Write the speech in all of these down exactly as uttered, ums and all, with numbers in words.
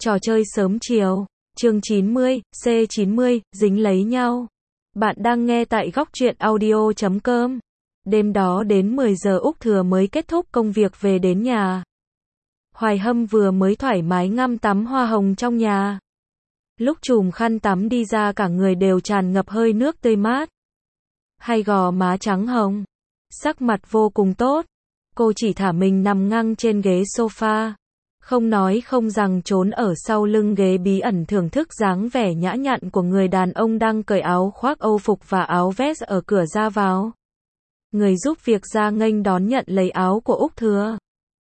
Trò chơi sớm chiều. Chương chín mươi, C chín mươi, dính lấy nhau. Bạn đang nghe tại góc truyện audio chấm com. Đêm đó đến mười giờ Úc Thừa mới kết thúc công việc về đến nhà. Hoài Hâm vừa mới thoải mái ngâm tắm hoa hồng trong nhà. Lúc chùm khăn tắm đi ra cả người đều tràn ngập hơi nước tươi mát. Hai gò má trắng hồng. Sắc mặt vô cùng tốt. Cô chỉ thả mình nằm ngang trên ghế sofa. Không nói không rằng trốn ở sau lưng ghế bí ẩn thưởng thức dáng vẻ nhã nhặn của người đàn ông đang cởi áo khoác Âu phục và áo vest ở cửa ra vào. Người giúp việc ra nghênh đón nhận lấy áo của Úc Thừa.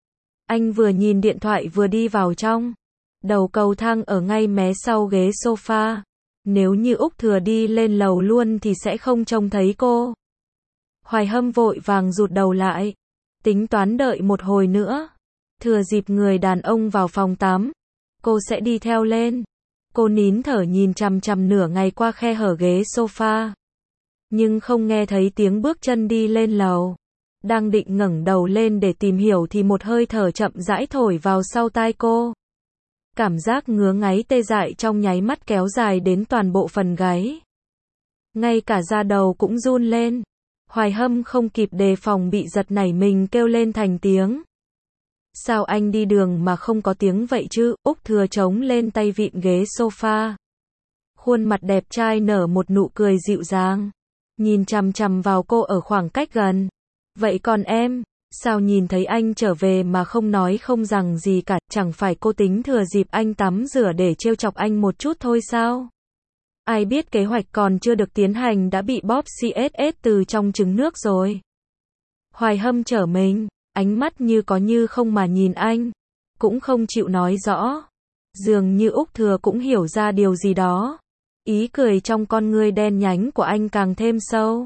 Anh vừa nhìn điện thoại vừa đi vào trong. Đầu cầu thang ở ngay mé sau ghế sofa. Nếu như Úc Thừa đi lên lầu luôn thì sẽ không trông thấy cô. Hoài Hâm vội vàng rụt đầu lại. Tính toán đợi một hồi nữa. Thừa dịp người đàn ông vào phòng tắm, cô sẽ đi theo lên. Cô nín thở nhìn chằm chằm nửa ngày qua khe hở ghế sofa. Nhưng không nghe thấy tiếng bước chân đi lên lầu. Đang định ngẩng đầu lên để tìm hiểu thì một hơi thở chậm rãi thổi vào sau tai cô. Cảm giác ngứa ngáy tê dại trong nháy mắt kéo dài đến toàn bộ phần gáy. Ngay cả da đầu cũng run lên. Hoài Hâm không kịp đề phòng bị giật nảy mình kêu lên thành tiếng. Sao anh đi đường mà không có tiếng vậy chứ? Úc Thừa chống lên tay vịn ghế sofa. Khuôn mặt đẹp trai nở một nụ cười dịu dàng. Nhìn chằm chằm vào cô ở khoảng cách gần. Vậy còn em, sao nhìn thấy anh trở về mà không nói không rằng gì cả, chẳng phải cô tính thừa dịp anh tắm rửa để trêu chọc anh một chút thôi sao? Ai biết kế hoạch còn chưa được tiến hành đã bị bóp xê ét ét từ trong trứng nước rồi. Hoài Hâm trở mình. Ánh mắt như có như không mà nhìn anh. Cũng không chịu nói rõ. Dường như Úc Thừa cũng hiểu ra điều gì đó. Ý cười trong con ngươi đen nhánh của anh càng thêm sâu.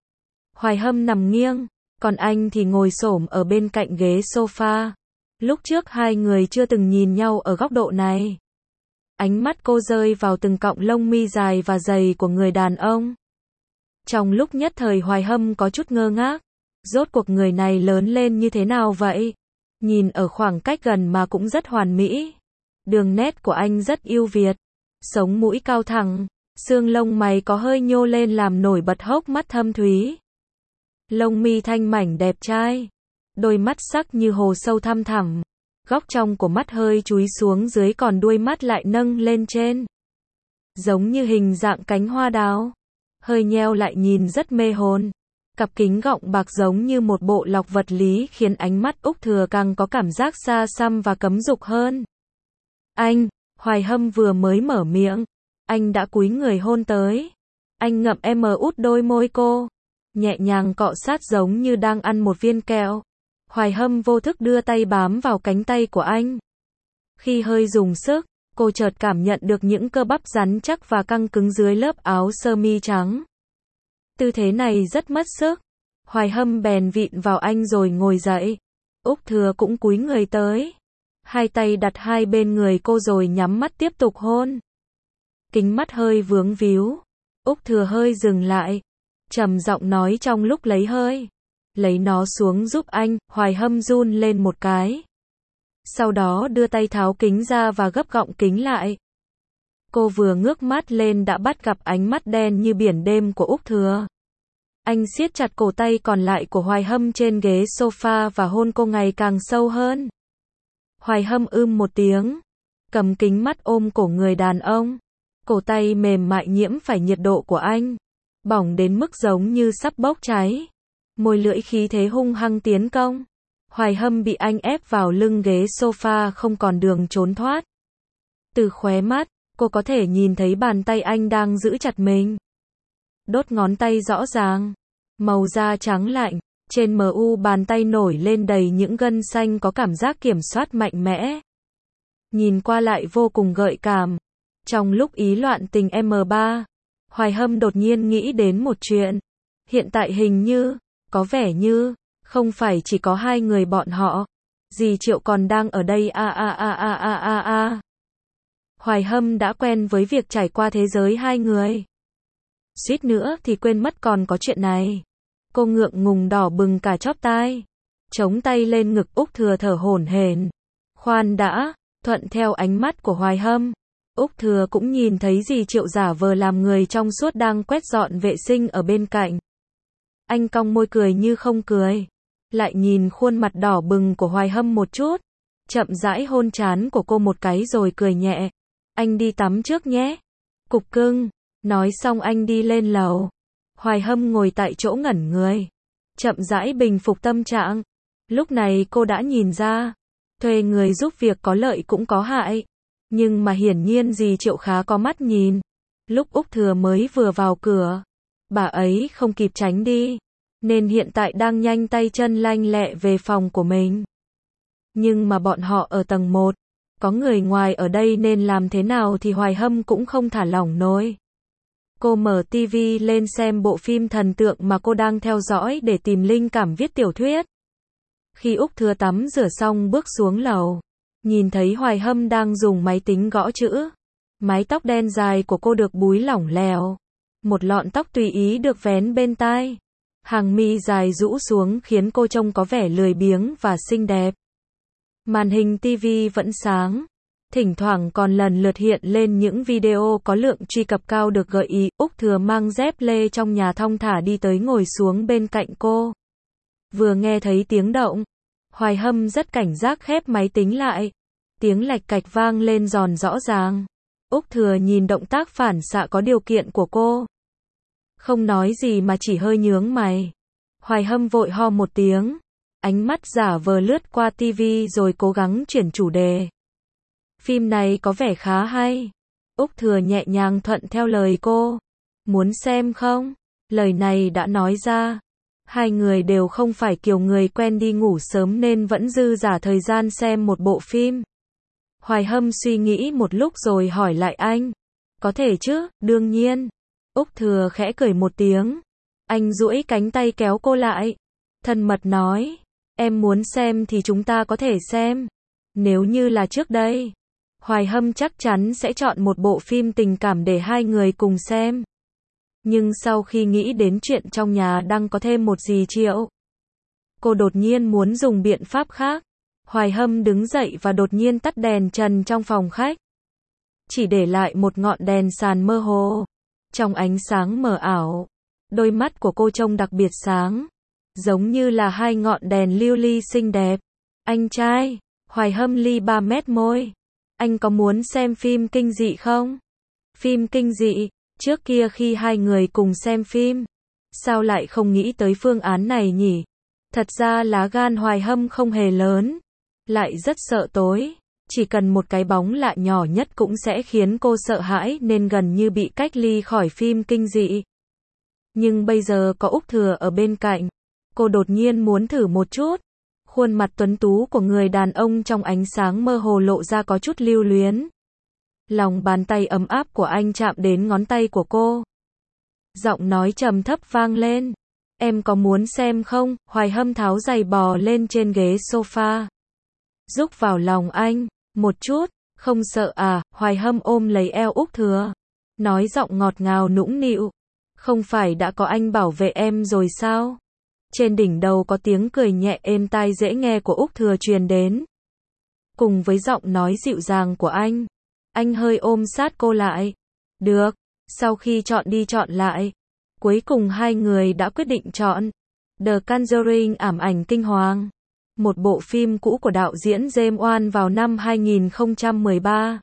Hoài Hâm nằm nghiêng. Còn anh thì ngồi xổm ở bên cạnh ghế sofa. Lúc trước hai người chưa từng nhìn nhau ở góc độ này. Ánh mắt cô rơi vào từng cọng lông mi dài và dày của người đàn ông. Trong lúc nhất thời Hoài Hâm có chút ngơ ngác. Rốt cuộc người này lớn lên như thế nào vậy? Nhìn ở khoảng cách gần mà cũng rất hoàn mỹ. Đường nét của anh rất ưu việt. Sống mũi cao thẳng. Xương lông mày có hơi nhô lên làm nổi bật hốc mắt thâm thúy. Lông mi thanh mảnh đẹp trai. Đôi mắt sắc như hồ sâu thăm thẳm. Góc trong của mắt hơi chúi xuống dưới còn đuôi mắt lại nâng lên trên. Giống như hình dạng cánh hoa đào. Hơi nheo lại nhìn rất mê hồn. Cặp kính gọng bạc giống như một bộ lọc vật lý khiến ánh mắt Úc Thừa càng có cảm giác xa xăm và cấm dục hơn. Anh, Hoài Hâm vừa mới mở miệng. Anh đã cúi người hôn tới. Anh ngậm em út đôi môi cô. Nhẹ nhàng cọ sát giống như đang ăn một viên kẹo. Hoài Hâm vô thức đưa tay bám vào cánh tay của anh. Khi hơi dùng sức, cô chợt cảm nhận được những cơ bắp rắn chắc và căng cứng dưới lớp áo sơ mi trắng. Tư thế này rất mất sức. Hoài Hâm bèn vịn vào anh rồi ngồi dậy. Úc Thừa cũng cúi người tới. Hai tay đặt hai bên người cô rồi nhắm mắt tiếp tục hôn. Kính mắt hơi vướng víu. Úc Thừa hơi dừng lại. Trầm giọng nói trong lúc lấy hơi. Lấy nó xuống giúp anh. Hoài Hâm run lên một cái. Sau đó đưa tay tháo kính ra và gấp gọng kính lại. Cô vừa ngước mắt lên đã bắt gặp ánh mắt đen như biển đêm của Úc Thừa. Anh siết chặt cổ tay còn lại của Hoài Hâm trên ghế sofa và hôn cô ngày càng sâu hơn. Hoài Hâm ưm một tiếng. Cầm kính mắt ôm cổ người đàn ông. Cổ tay mềm mại nhiễm phải nhiệt độ của anh. Bỏng đến mức giống như sắp bốc cháy. Môi lưỡi khí thế hung hăng tiến công. Hoài Hâm bị anh ép vào lưng ghế sofa không còn đường trốn thoát. Từ khóe mắt, cô có thể nhìn thấy bàn tay anh đang giữ chặt mình. Đốt ngón tay rõ ràng. Màu da trắng lạnh. Trên mờ u bàn tay nổi lên đầy những gân xanh có cảm giác kiểm soát mạnh mẽ. Nhìn qua lại vô cùng gợi cảm. Trong lúc ý loạn tình em ba, Hoài Hâm đột nhiên nghĩ đến một chuyện. Hiện tại hình như, có vẻ như, không phải chỉ có hai người bọn họ. Dì Triệu còn đang ở đây a a a a a a a. Hoài Hâm đã quen với việc trải qua thế giới hai người. Suýt nữa thì quên mất còn có chuyện này. Cô ngượng ngùng đỏ bừng cả chóp tai. Chống tay lên ngực Úc Thừa thở hổn hển. Khoan đã, Thuận theo ánh mắt của Hoài Hâm, Úc Thừa cũng nhìn thấy dì Triệu giả vờ làm người trong suốt đang quét dọn vệ sinh ở bên cạnh. Anh cong môi cười như không cười, lại nhìn khuôn mặt đỏ bừng của Hoài Hâm một chút, chậm rãi hôn trán của cô một cái rồi cười nhẹ. Anh đi tắm trước nhé. Cục cưng. Nói xong anh đi lên lầu. Hoài Hâm ngồi tại chỗ ngẩn người, chậm rãi bình phục tâm trạng. Lúc này cô đã nhìn ra, thuê người giúp việc có lợi cũng có hại. Nhưng mà hiển nhiên dì Triệu khá có mắt nhìn. Lúc Úc Thừa mới vừa vào cửa, bà ấy không kịp tránh đi, nên hiện tại đang nhanh tay chân lanh lẹ về phòng của mình. Nhưng mà bọn họ ở tầng một, có người ngoài ở đây nên làm thế nào thì Hoài Hâm cũng không thả lỏng nổi. Cô mở tivi lên xem bộ phim thần tượng mà cô đang theo dõi để tìm linh cảm viết tiểu thuyết. Khi Úc Thừa tắm rửa xong bước xuống lầu, nhìn thấy Hoài Hâm đang dùng máy tính gõ chữ. Mái tóc đen dài của cô được búi lỏng lẻo, một lọn tóc tùy ý được vén bên tai. Hàng mi dài rũ xuống khiến cô trông có vẻ lười biếng và xinh đẹp. Màn hình tivi vẫn sáng, thỉnh thoảng còn lần lượt hiện lên những video có lượng truy cập cao được gợi ý. Úc Thừa mang dép lê trong nhà thong thả đi tới ngồi xuống bên cạnh cô. Vừa nghe thấy tiếng động, Hoài Hâm rất cảnh giác khép máy tính lại. Tiếng lạch cạch vang lên giòn rõ ràng. Úc Thừa nhìn động tác phản xạ có điều kiện của cô, không nói gì mà chỉ hơi nhướng mày. Hoài Hâm vội ho một tiếng, ánh mắt giả vờ lướt qua tivi rồi cố gắng chuyển chủ đề. Phim này có vẻ khá hay. Úc Thừa nhẹ nhàng thuận theo lời cô. Muốn xem không? Lời này đã nói ra. Hai người đều không phải kiểu người quen đi ngủ sớm nên vẫn dư dả thời gian xem một bộ phim. Hoài Hâm suy nghĩ một lúc rồi hỏi lại anh. Có thể chứ, đương nhiên. Úc Thừa khẽ cười một tiếng. Anh duỗi cánh tay kéo cô lại. Thân mật nói. Em muốn xem thì chúng ta có thể xem. Nếu như là trước đây, Hoài Hâm chắc chắn sẽ chọn một bộ phim tình cảm để hai người cùng xem. Nhưng sau khi nghĩ đến chuyện trong nhà đang có thêm một dì Triệu, cô đột nhiên muốn dùng biện pháp khác. Hoài Hâm đứng dậy và đột nhiên tắt đèn trần trong phòng khách. Chỉ để lại một ngọn đèn sàn mơ hồ. Trong ánh sáng mờ ảo, đôi mắt của cô trông đặc biệt sáng, giống như là hai ngọn đèn lưu ly xinh đẹp. Anh trai, Hoài Hâm ly ba mét môi. Anh có muốn xem phim kinh dị không? Phim kinh dị, trước kia khi hai người cùng xem phim, sao lại không nghĩ tới phương án này nhỉ? Thật ra lá gan Hoài Hâm không hề lớn, lại rất sợ tối. Chỉ cần một cái bóng lạ nhỏ nhất cũng sẽ khiến cô sợ hãi nên gần như bị cách ly khỏi phim kinh dị. Nhưng bây giờ có Úc Thừa ở bên cạnh, cô đột nhiên muốn thử một chút. Khuôn mặt tuấn tú của người đàn ông trong ánh sáng mơ hồ lộ ra có chút lưu luyến. Lòng bàn tay ấm áp của anh chạm đến ngón tay của cô. Giọng nói trầm thấp vang lên. Em có muốn xem không? Hoài Hâm tháo giày bò lên trên ghế sofa, rúc vào lòng anh. Một chút, không sợ à? Hoài Hâm ôm lấy eo Úc Thừa, nói giọng ngọt ngào nũng nịu. Không phải đã có anh bảo vệ em rồi sao? Trên đỉnh đầu có tiếng cười nhẹ êm tai dễ nghe của Úc Thừa truyền đến. Cùng với giọng nói dịu dàng của anh, anh hơi ôm sát cô lại. Được, sau khi chọn đi chọn lại, cuối cùng hai người đã quyết định chọn The Conjuring ảm ảnh kinh hoàng. Một bộ phim cũ của đạo diễn James Wan vào năm hai nghìn không trăm mười ba.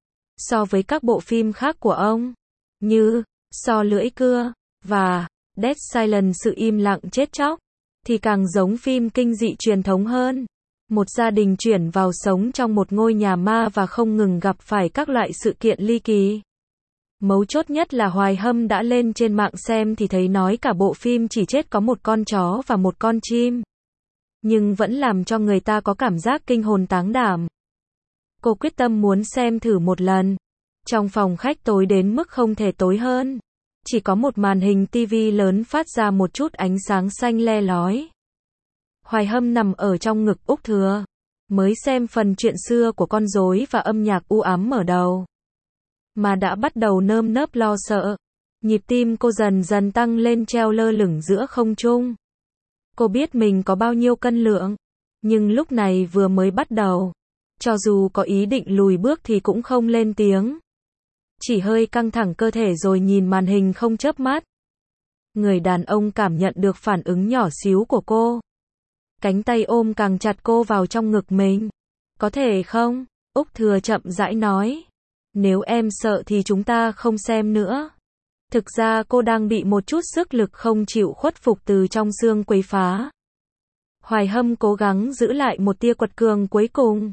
So với các bộ phim khác của ông, như So lưỡi cưa và Dead Silence sự im lặng chết chóc, thì càng giống phim kinh dị truyền thống hơn. Một gia đình chuyển vào sống trong một ngôi nhà ma và không ngừng gặp phải các loại sự kiện ly kỳ. Mấu chốt nhất là Hoài Hâm đã lên trên mạng xem thì thấy nói cả bộ phim chỉ chết có một con chó và một con chim, nhưng vẫn làm cho người ta có cảm giác kinh hồn táng đảm. Cô quyết tâm muốn xem thử một lần. Trong phòng khách tối đến mức không thể tối hơn, chỉ có một màn hình tivi lớn phát ra một chút ánh sáng xanh le lói. Hoài Hâm nằm ở trong ngực Úc Thừa, mới xem phần chuyện xưa của con rối và âm nhạc u ám mở đầu, mà đã bắt đầu nơm nớp lo sợ. Nhịp tim cô dần dần tăng lên treo lơ lửng giữa không trung. Cô biết mình có bao nhiêu cân lượng, nhưng lúc này vừa mới bắt đầu, Cho dù có ý định lùi bước thì cũng không lên tiếng. Chỉ hơi căng thẳng cơ thể rồi nhìn màn hình không chớp mắt. Người đàn ông cảm nhận được phản ứng nhỏ xíu của cô. Cánh tay ôm càng chặt cô vào trong ngực mình. Có thể không? Úc Thừa chậm rãi nói. Nếu em sợ thì chúng ta không xem nữa. Thực ra cô đang bị một chút sức lực không chịu khuất phục từ trong xương quấy phá. Hoài Hâm cố gắng giữ lại một tia quật cường cuối cùng.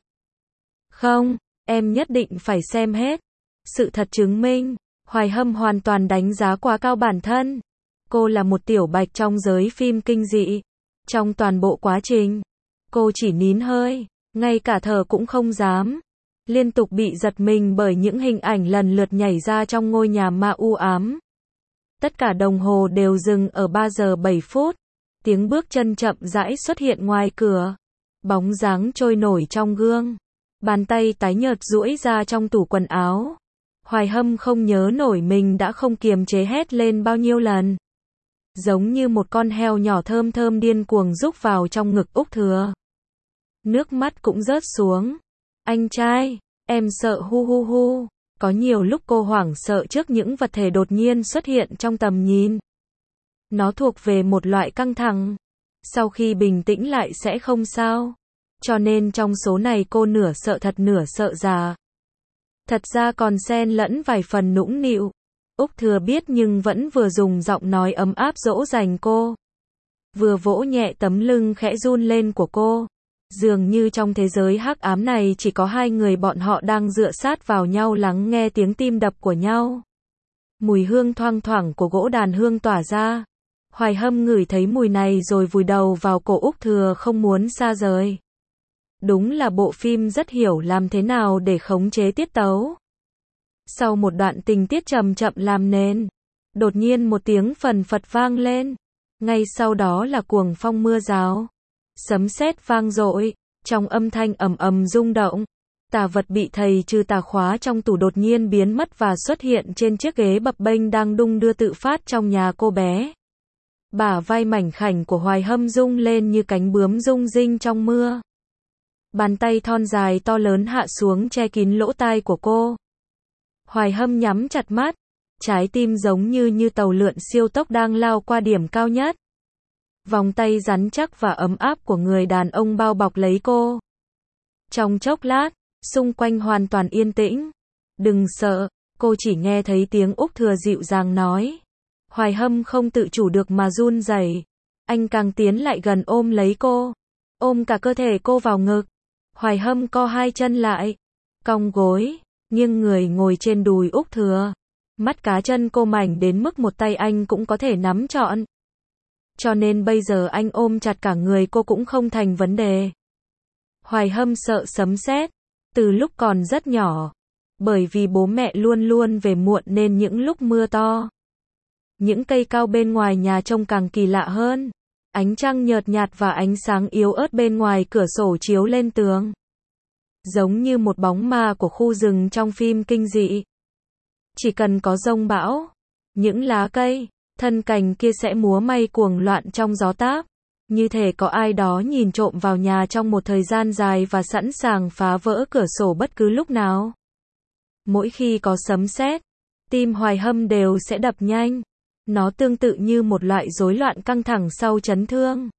Không, em nhất định phải xem hết. Sự thật chứng minh, Hoài Hâm hoàn toàn đánh giá quá cao bản thân. Cô là một tiểu bạch trong giới phim kinh dị. Trong toàn bộ quá trình, cô chỉ nín hơi, ngay cả thở cũng không dám. Liên tục bị giật mình bởi những hình ảnh lần lượt nhảy ra trong ngôi nhà ma u ám. Tất cả đồng hồ đều dừng ở ba giờ bảy phút. Tiếng bước chân chậm rãi xuất hiện ngoài cửa. Bóng dáng trôi nổi trong gương. Bàn tay tái nhợt duỗi ra trong tủ quần áo. Hoài Hâm không nhớ nổi mình đã không kiềm chế hét lên bao nhiêu lần. Giống như một con heo nhỏ thơm thơm điên cuồng rúc vào trong ngực Úc Thừa. Nước mắt cũng rớt xuống. Anh trai, em sợ hu hu hu. Có nhiều lúc cô hoảng sợ trước những vật thể đột nhiên xuất hiện trong tầm nhìn. Nó thuộc về một loại căng thẳng. Sau khi bình tĩnh lại sẽ không sao. Cho nên trong số này cô nửa sợ thật nửa sợ giả. Thật ra còn xen lẫn vài phần nũng nịu. Úc Thừa biết nhưng vẫn vừa dùng giọng nói ấm áp dỗ dành cô. Vừa vỗ nhẹ tấm lưng khẽ run lên của cô. Dường như trong thế giới hắc ám này chỉ có hai người bọn họ đang dựa sát vào nhau lắng nghe tiếng tim đập của nhau. Mùi hương thoang thoảng của gỗ đàn hương tỏa ra. Hoài Hâm ngửi thấy mùi này rồi vùi đầu vào cổ Úc Thừa không muốn xa rời. Đúng là bộ phim rất hiểu làm thế nào để khống chế tiết tấu. Sau một đoạn tình tiết chậm chậm làm nền, đột nhiên một tiếng phần phật vang lên. Ngay sau đó là cuồng phong mưa rào. Sấm sét vang dội, trong âm thanh ầm ầm rung động. Tà vật bị thầy trừ tà khóa trong tủ đột nhiên biến mất và xuất hiện trên chiếc ghế bập bênh đang đung đưa tự phát trong nhà cô bé. Bả vai mảnh khảnh của Hoài Hâm rung lên như cánh bướm rung rinh trong mưa. Bàn tay thon dài to lớn hạ xuống che kín lỗ tai của cô. Hoài Hâm nhắm chặt mắt, trái tim giống như như tàu lượn siêu tốc đang lao qua điểm cao nhất. Vòng tay rắn chắc và ấm áp của người đàn ông bao bọc lấy cô. Trong chốc lát, xung quanh hoàn toàn yên tĩnh. Đừng sợ, cô chỉ nghe thấy tiếng Úc Thừa dịu dàng nói. Hoài Hâm không tự chủ được mà run rẩy. Anh càng tiến lại gần ôm lấy cô. Ôm cả cơ thể cô vào ngực. Hoài Hâm co hai chân lại. Cong gối, nghiêng người ngồi trên đùi Úc Thừa. Mắt cá chân cô mảnh đến mức một tay anh cũng có thể nắm trọn. Cho nên bây giờ anh ôm chặt cả người cô cũng không thành vấn đề. Hoài Hâm sợ sấm sét, từ lúc còn rất nhỏ. Bởi vì bố mẹ luôn luôn về muộn nên những lúc mưa to. Những cây cao bên ngoài nhà trông càng kỳ lạ hơn. Ánh trăng nhợt nhạt và ánh sáng yếu ớt bên ngoài cửa sổ chiếu lên tường. Giống như một bóng ma của khu rừng trong phim kinh dị. Chỉ cần có giông bão, những lá cây, thân cành kia sẽ múa may cuồng loạn trong gió táp. Như thể có ai đó nhìn trộm vào nhà trong một thời gian dài và sẵn sàng phá vỡ cửa sổ bất cứ lúc nào. Mỗi khi có sấm sét, tim Hoài Hâm đều sẽ đập nhanh. Nó tương tự như một loại rối loạn căng thẳng sau chấn thương.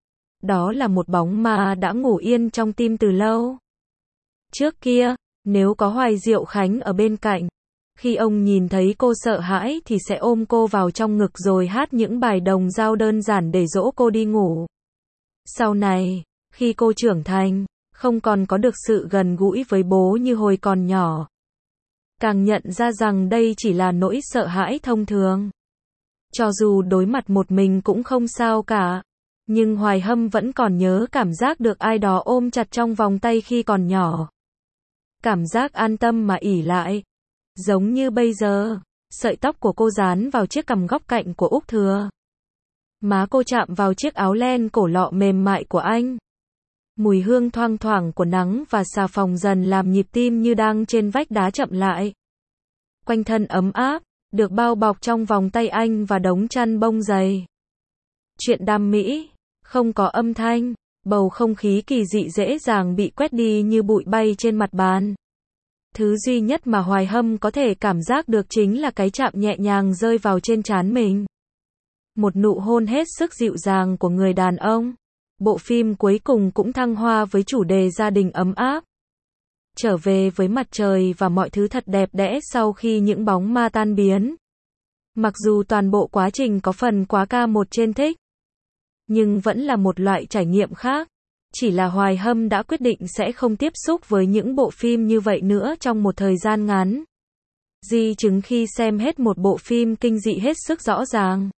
Đó là một bóng ma đã ngủ yên trong tim từ lâu. Trước kia, nếu có Hoài Diệu Khánh ở bên cạnh, khi ông nhìn thấy cô sợ hãi thì sẽ ôm cô vào trong ngực rồi hát những bài đồng dao đơn giản để dỗ cô đi ngủ. Sau này, khi cô trưởng thành, không còn có được sự gần gũi với bố như hồi còn nhỏ. Càng nhận ra rằng đây chỉ là nỗi sợ hãi thông thường. Cho dù đối mặt một mình cũng không sao cả. Nhưng Hoài Hâm vẫn còn nhớ cảm giác được ai đó ôm chặt trong vòng tay khi còn nhỏ. Cảm giác an tâm mà ỷ lại. Giống như bây giờ, sợi tóc của cô dán vào chiếc cằm góc cạnh của Úc Thừa. Má cô chạm vào chiếc áo len cổ lọ mềm mại của anh. Mùi hương thoang thoảng của nắng và xà phòng dần làm nhịp tim như đang trên vách đá chậm lại. Quanh thân ấm áp, được bao bọc trong vòng tay anh và đống chăn bông dày. Chuyện đam mỹ, không có âm thanh, Bầu không khí kỳ dị dễ dàng bị quét đi như bụi bay trên mặt bàn. Thứ duy nhất mà Hoài Hâm có thể cảm giác được chính là cái chạm nhẹ nhàng rơi vào trên trán mình. Một nụ hôn hết sức dịu dàng của người đàn ông. Bộ phim cuối cùng cũng thăng hoa với chủ đề gia đình ấm áp. Trở về với mặt trời và mọi thứ thật đẹp đẽ sau khi những bóng ma tan biến. Mặc dù toàn bộ quá trình có phần quá ca một trên thích, nhưng vẫn là một loại trải nghiệm khác. Chỉ là Hoài Hâm đã quyết định sẽ không tiếp xúc với những bộ phim như vậy nữa trong một thời gian ngắn. Di chứng khi xem hết một bộ phim kinh dị hết sức rõ ràng.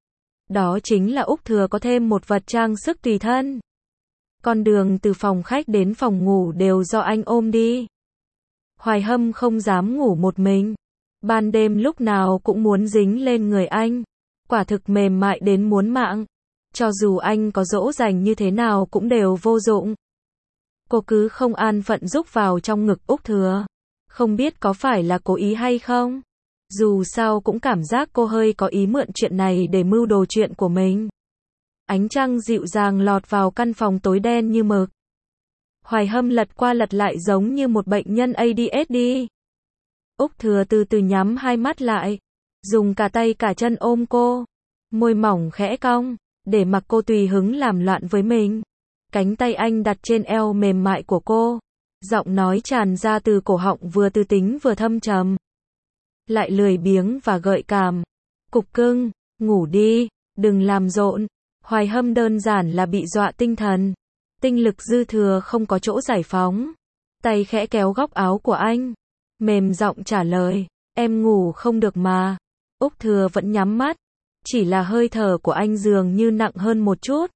Đó chính là Úc Thừa có thêm một vật trang sức tùy thân. Con đường từ phòng khách đến phòng ngủ đều do anh ôm đi. Hoài Hâm không dám ngủ một mình. Ban đêm lúc nào cũng muốn dính lên người anh. Quả thực mềm mại đến muốn mạng. Cho dù anh có dỗ dành như thế nào cũng đều vô dụng. Cô cứ không an phận rúc vào trong ngực Úc Thừa. Không biết có phải là cố ý hay không? Dù sao cũng cảm giác cô hơi có ý mượn chuyện này để mưu đồ chuyện của mình. Ánh trăng dịu dàng lọt vào căn phòng tối đen như mực. Hoài Hâm lật qua lật lại giống như một bệnh nhân a đê ếch đê. Úc Thừa từ từ nhắm hai mắt lại, dùng cả tay cả chân ôm cô, môi mỏng khẽ cong, để mặc cô tùy hứng làm loạn với mình. Cánh tay anh đặt trên eo mềm mại của cô, giọng nói tràn ra từ cổ họng vừa tư tính vừa thâm trầm, lại lười biếng và gợi cảm. Cục cưng, ngủ đi, đừng làm rộn. Hoài Hâm đơn giản là bị dọa tinh thần, tinh lực dư thừa không có chỗ giải phóng. Tay khẽ kéo góc áo của anh, mềm giọng trả lời, em ngủ không được mà. Úc Thừa vẫn nhắm mắt, chỉ là hơi thở của anh dường như nặng hơn một chút.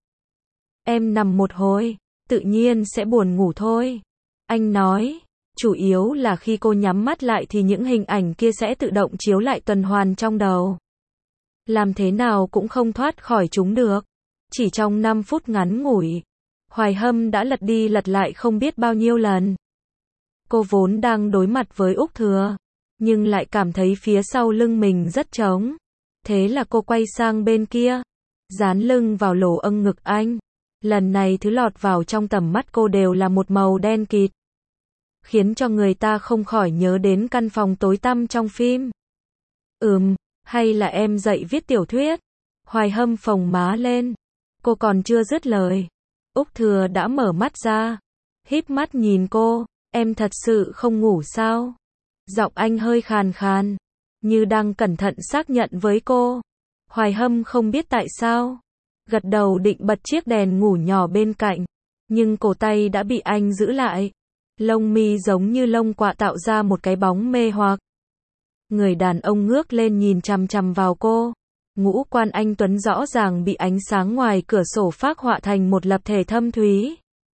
Em nằm một hồi, tự nhiên sẽ buồn ngủ thôi. Anh nói, chủ yếu là khi cô nhắm mắt lại thì những hình ảnh kia sẽ tự động chiếu lại tuần hoàn trong đầu. Làm thế nào cũng không thoát khỏi chúng được. Chỉ trong năm phút ngắn ngủi, Hoài Hâm đã lật đi lật lại không biết bao nhiêu lần. Cô vốn đang đối mặt với Úc Thừa, nhưng lại cảm thấy phía sau lưng mình rất trống. Thế là cô quay sang bên kia, dán lưng vào lỗ âng ngực anh. Lần này thứ lọt vào trong tầm mắt cô đều là một màu đen kịt, khiến cho người ta không khỏi nhớ đến căn phòng tối tăm trong phim. Ừm, hay là em dậy viết tiểu thuyết? Hoài Hâm phồng má lên. Cô còn chưa dứt lời, Úc Thừa đã mở mắt ra, híp mắt nhìn cô. Em thật sự không ngủ sao? Giọng anh hơi khàn khàn, như đang cẩn thận xác nhận với cô. Hoài Hâm không biết tại sao, gật đầu định bật chiếc đèn ngủ nhỏ bên cạnh, nhưng cổ tay đã bị anh giữ lại. Lông mi giống như lông quạ tạo ra một cái bóng mê hoặc. Người đàn ông ngước lên nhìn chằm chằm vào cô. Ngũ quan anh tuấn rõ ràng bị ánh sáng ngoài cửa sổ phác họa thành một lập thể thâm thúy.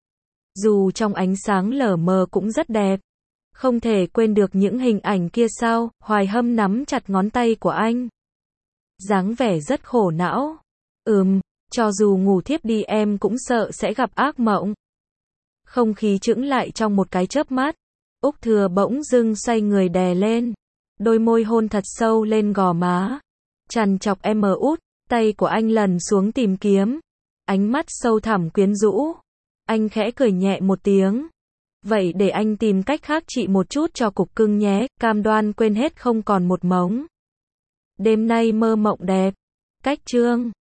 Dù trong ánh sáng lờ mờ cũng rất đẹp. Không thể quên được những hình ảnh kia sao? Hoài Hâm nắm chặt ngón tay của anh, dáng vẻ rất khổ não. Ừm, cho dù ngủ thiếp đi em cũng sợ sẽ gặp ác mộng. Không khí chững lại trong một cái chớp mắt. Úc Thừa bỗng dưng xoay người đè lên, đôi môi hôn thật sâu lên gò má, trằn trọc em út. Tay của anh lần xuống tìm kiếm, ánh mắt sâu thẳm quyến rũ. Anh khẽ cười nhẹ một tiếng. Vậy để anh tìm cách khác chị một chút cho cục cưng nhé, cam đoan quên hết không còn một mống. Đêm nay mơ mộng đẹp. Cách chương